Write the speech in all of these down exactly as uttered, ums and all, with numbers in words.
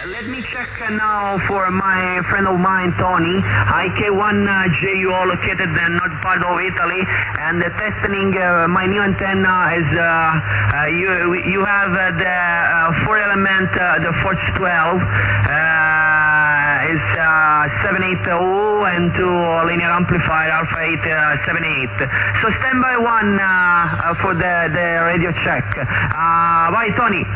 Let me check uh, now for my friend of mine, Tony. I K one J U O located uh, not part of Italy, and uh, testing uh, my new antenna is uh, uh, you you have uh, the uh, four element, uh, the Force twelve. Uh, is uh, seven eight zero and two linear amplifier Alpha eight seven eight. So stand by one uh, uh, for the, the radio check. Uh, bye, Tony.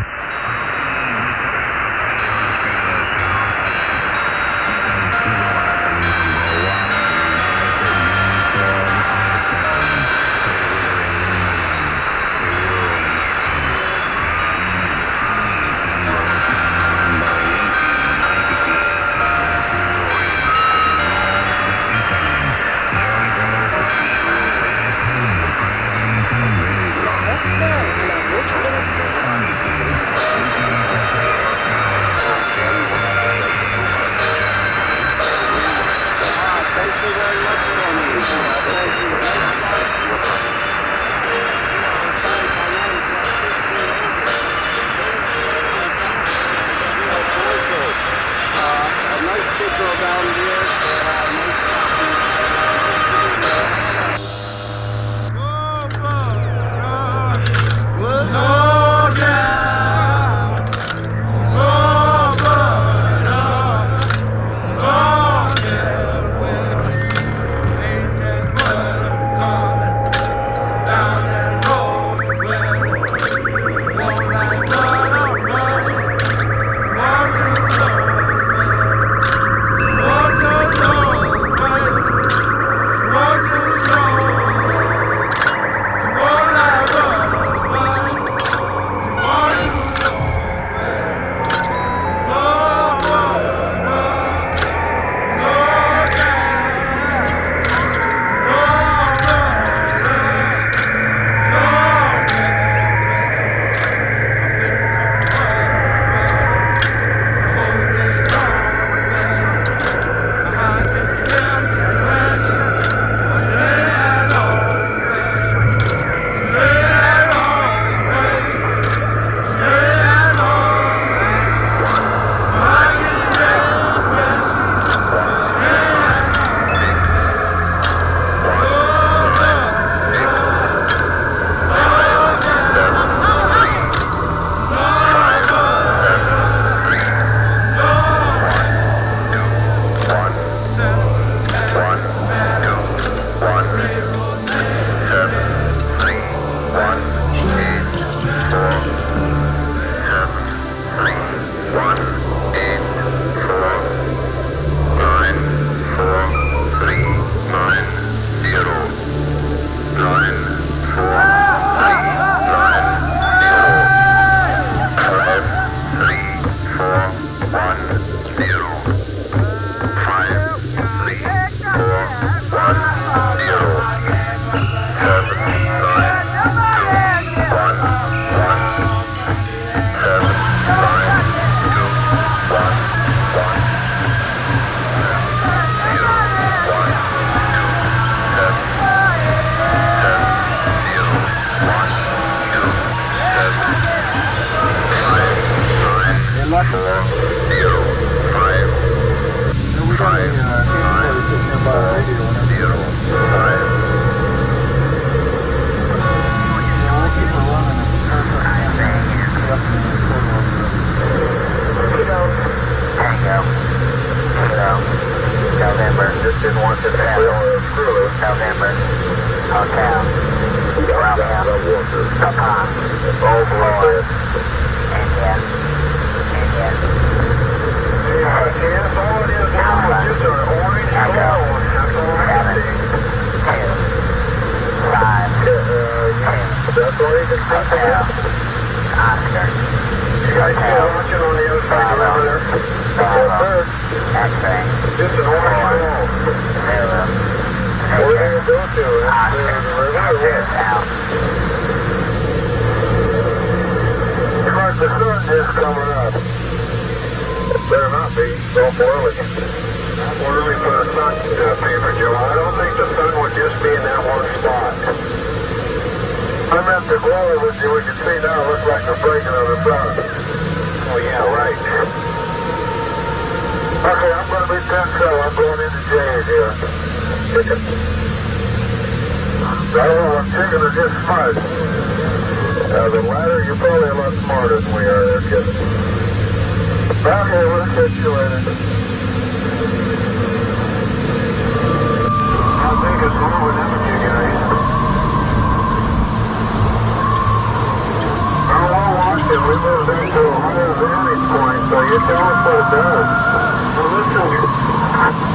J's, yeah. Chicken. Bravo, chicken are just smart. Uh, the latter, you're probably a lot smarter than we are there, kid. Okay, we'll catch you later. I think it's moving in with you guys. Oh, we'll watch it. We moved into a higher vantage point, so you tell us what it does. Well, listen.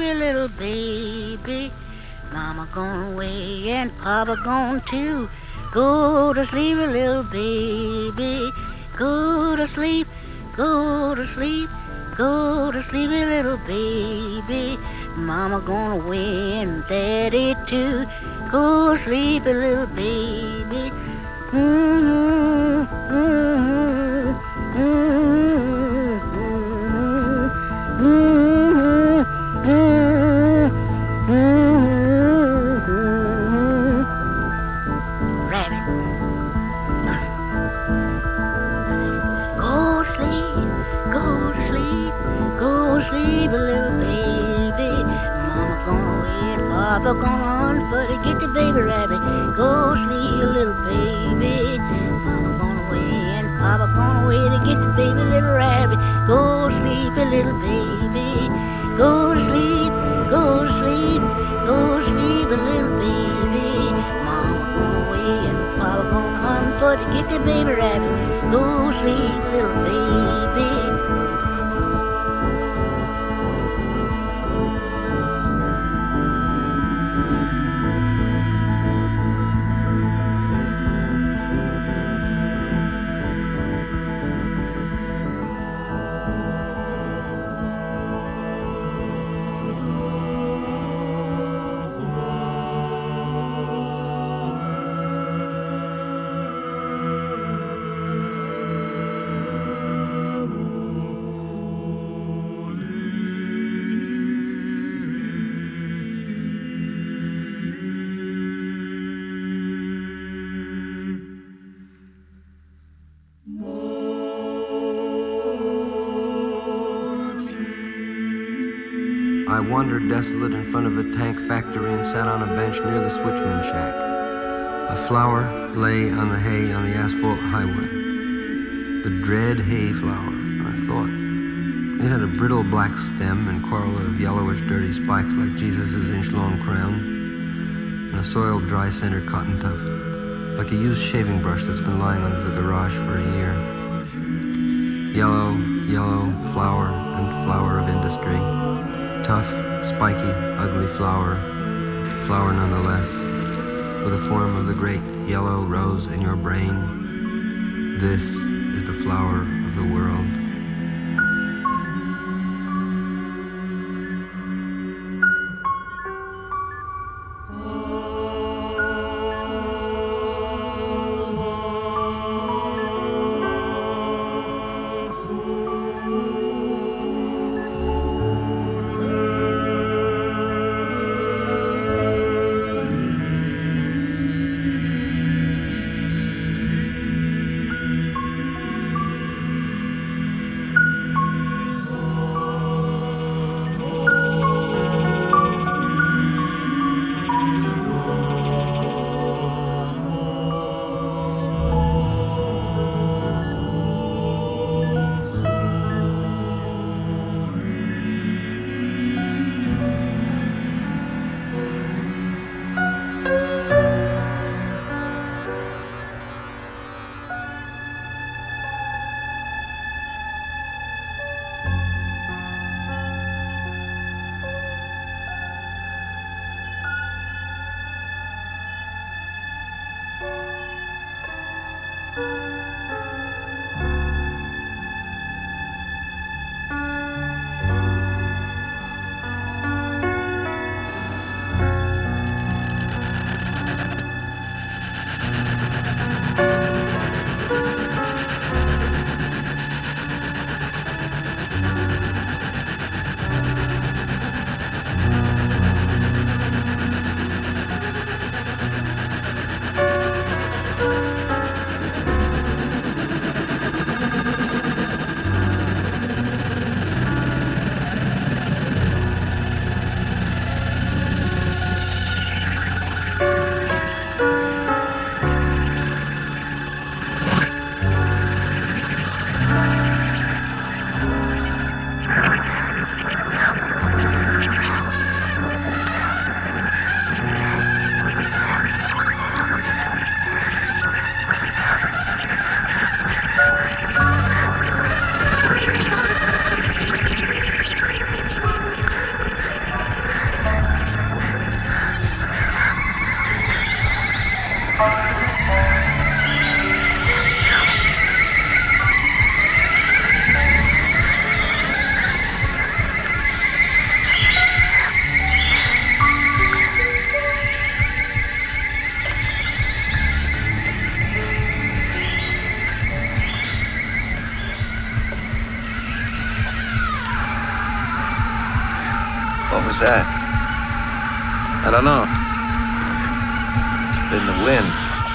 Papa gone too. Go to sleep, little baby. Go to sleep, go to sleep, go to sleep, little baby. Mama gonna win, daddy too. Go to sleep, little baby. Mm-hmm, mm-hmm, mm-hmm, mm-hmm, mm-hmm, mm-hmm. Rabbit. Go to sleep, go to sleep, go to sleep, little baby. Mama gonna wait, Papa gonna hunt for to get the baby rabbit. Go to sleep, little baby. Mama gonna wait, Papa gonna wait to get the baby little rabbit. Go to sleep, little baby. Go to sleep, go to sleep, go to sleep, little baby. Mama gonna wait, Papa gonna hunt for to get the baby rabbit. Go to sleep, little baby. I wandered desolate in front of a tank factory and sat on a bench near the switchman shack. A flower lay on the hay on the asphalt highway. The dread hay flower, I thought. It had a brittle black stem and coral of yellowish dirty spikes like Jesus' inch-long crown, and a soiled dry center cotton tuft, like a used shaving brush that's been lying under the garage for a year. Yellow, yellow, flower and flower of industry. Tough, spiky, ugly flower, flower nonetheless, with the form of the great yellow rose in your brain. This is the flower of the world. that? I don't know. It's been the wind.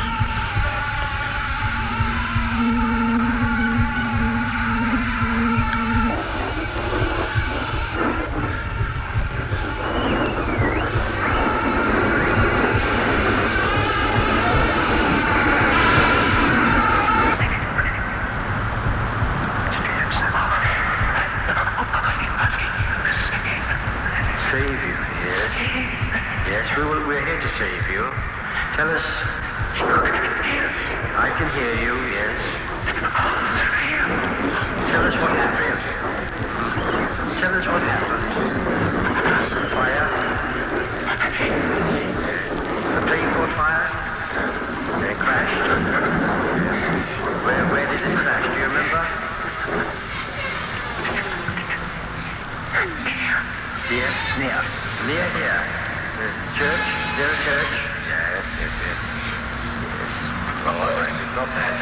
Tell us. I can hear you, yes. Tell us what happened. Tell us what happened. Fire? The plane caught fire? And it crashed? Where, where did it crash? Do you remember? Here? Near. Near here. The church? Is there a church? Yes, yes, yes. Yes. Oh, all right, it's not that.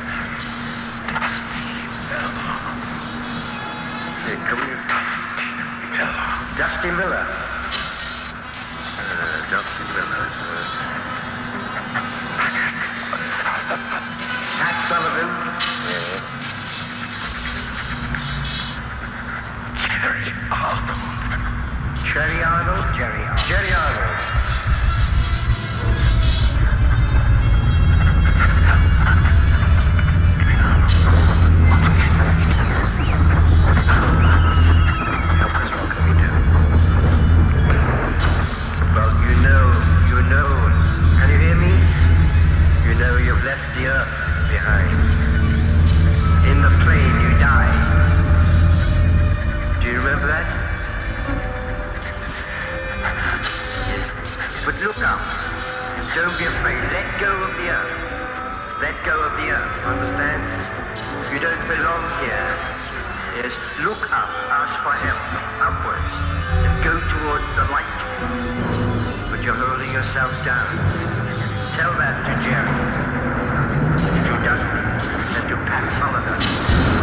Here, come here. Dusty Miller. Uh, Dusty Miller. Uh, Pat Sullivan. Yeah. Jerry Arnold. Jerry Arnold? Jerry Arnold. Jerry Arnold. Left the earth behind. In the plane you died. Do you remember that? Yes. But look up. Don't be afraid. Let go of the earth. Let go of the earth. Understand? You don't belong here. Yes. Look up. Ask for help. Upwards. And go towards the light. But you're holding yourself down. Tell that to Jerry. To Dusty and to Pat Sullivan.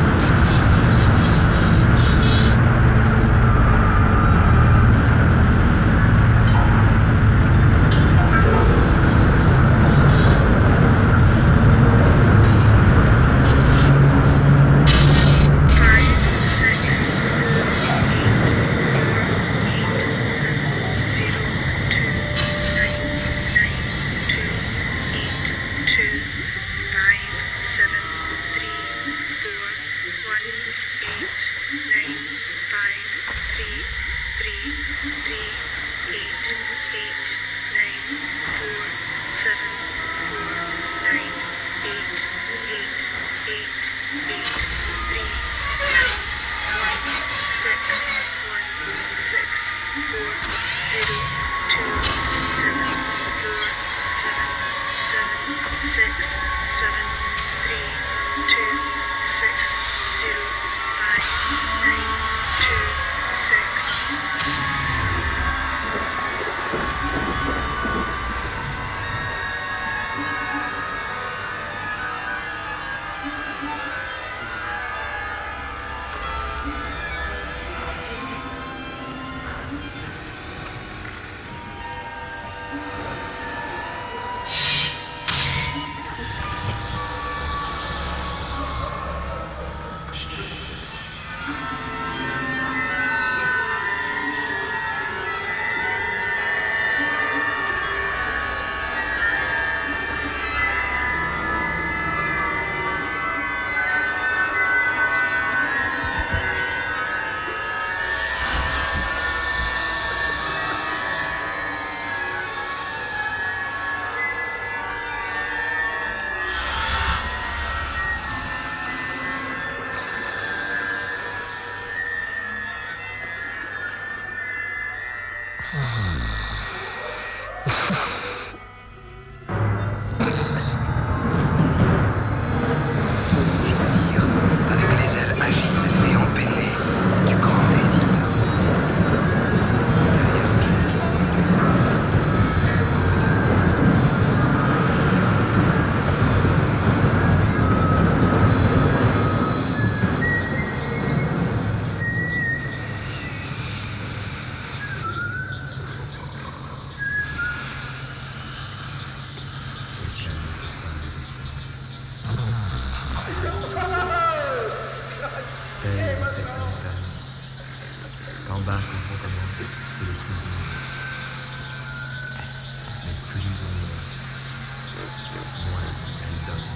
after he's in the morning and he doesn't.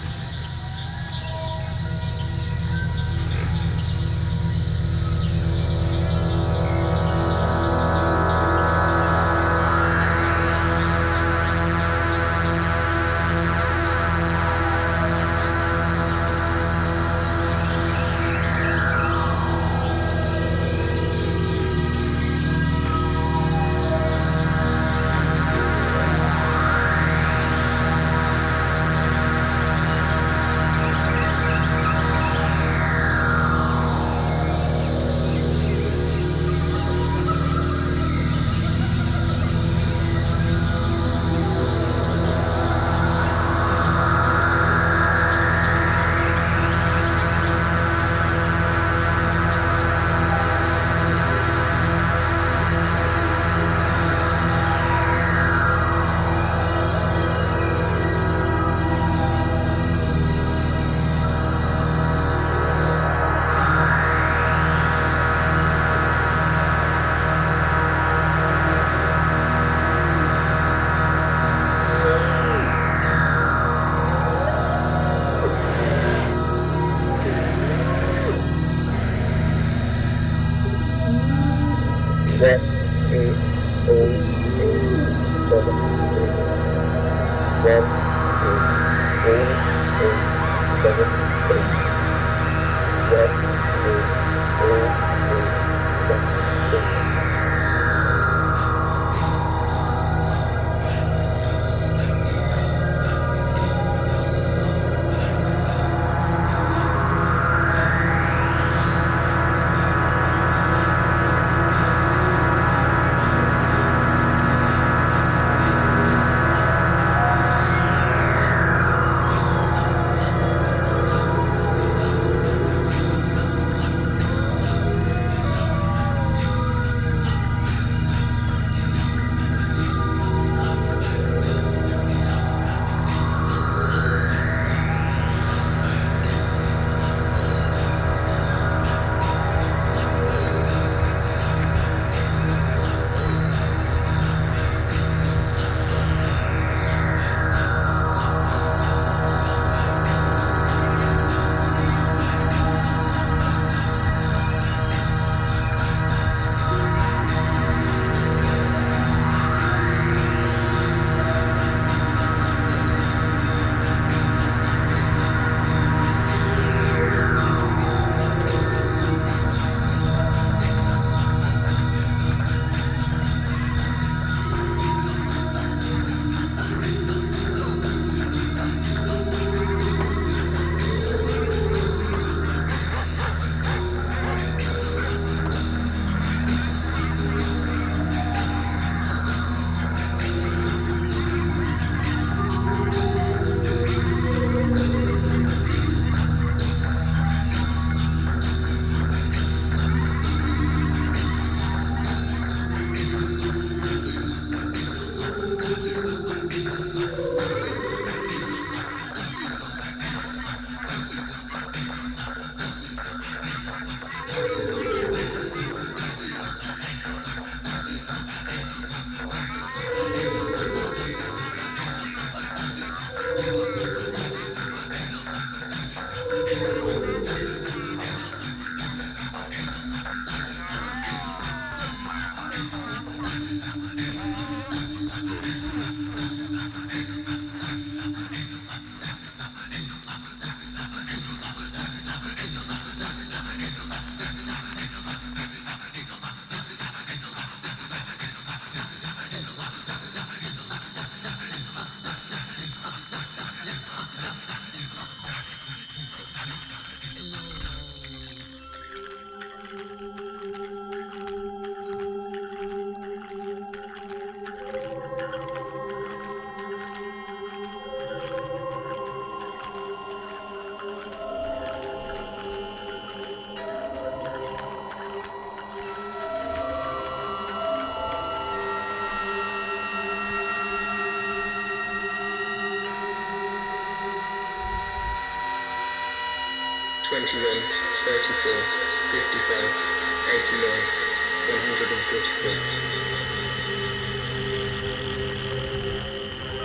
twenty-one, thirty-four, fifty-five, eighty-nine, one hundred forty-four.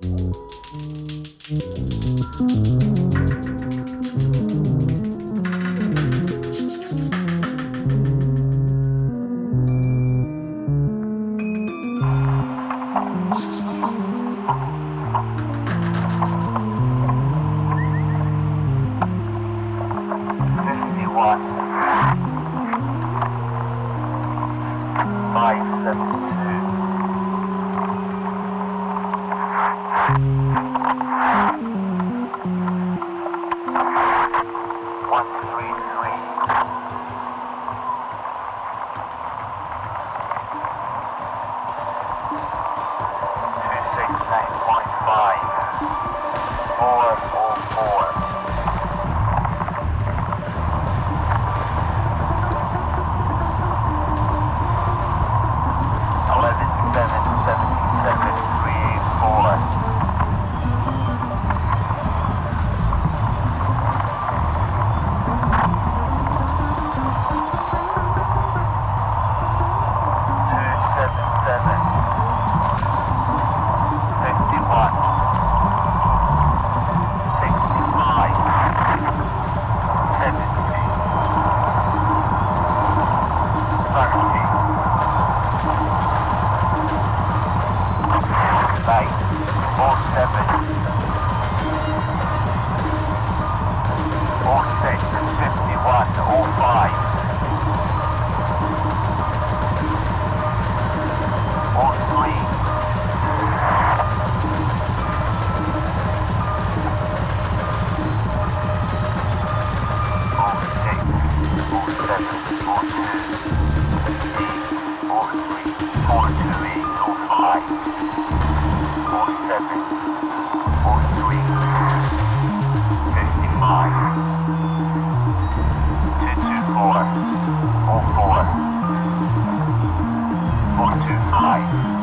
Four two five.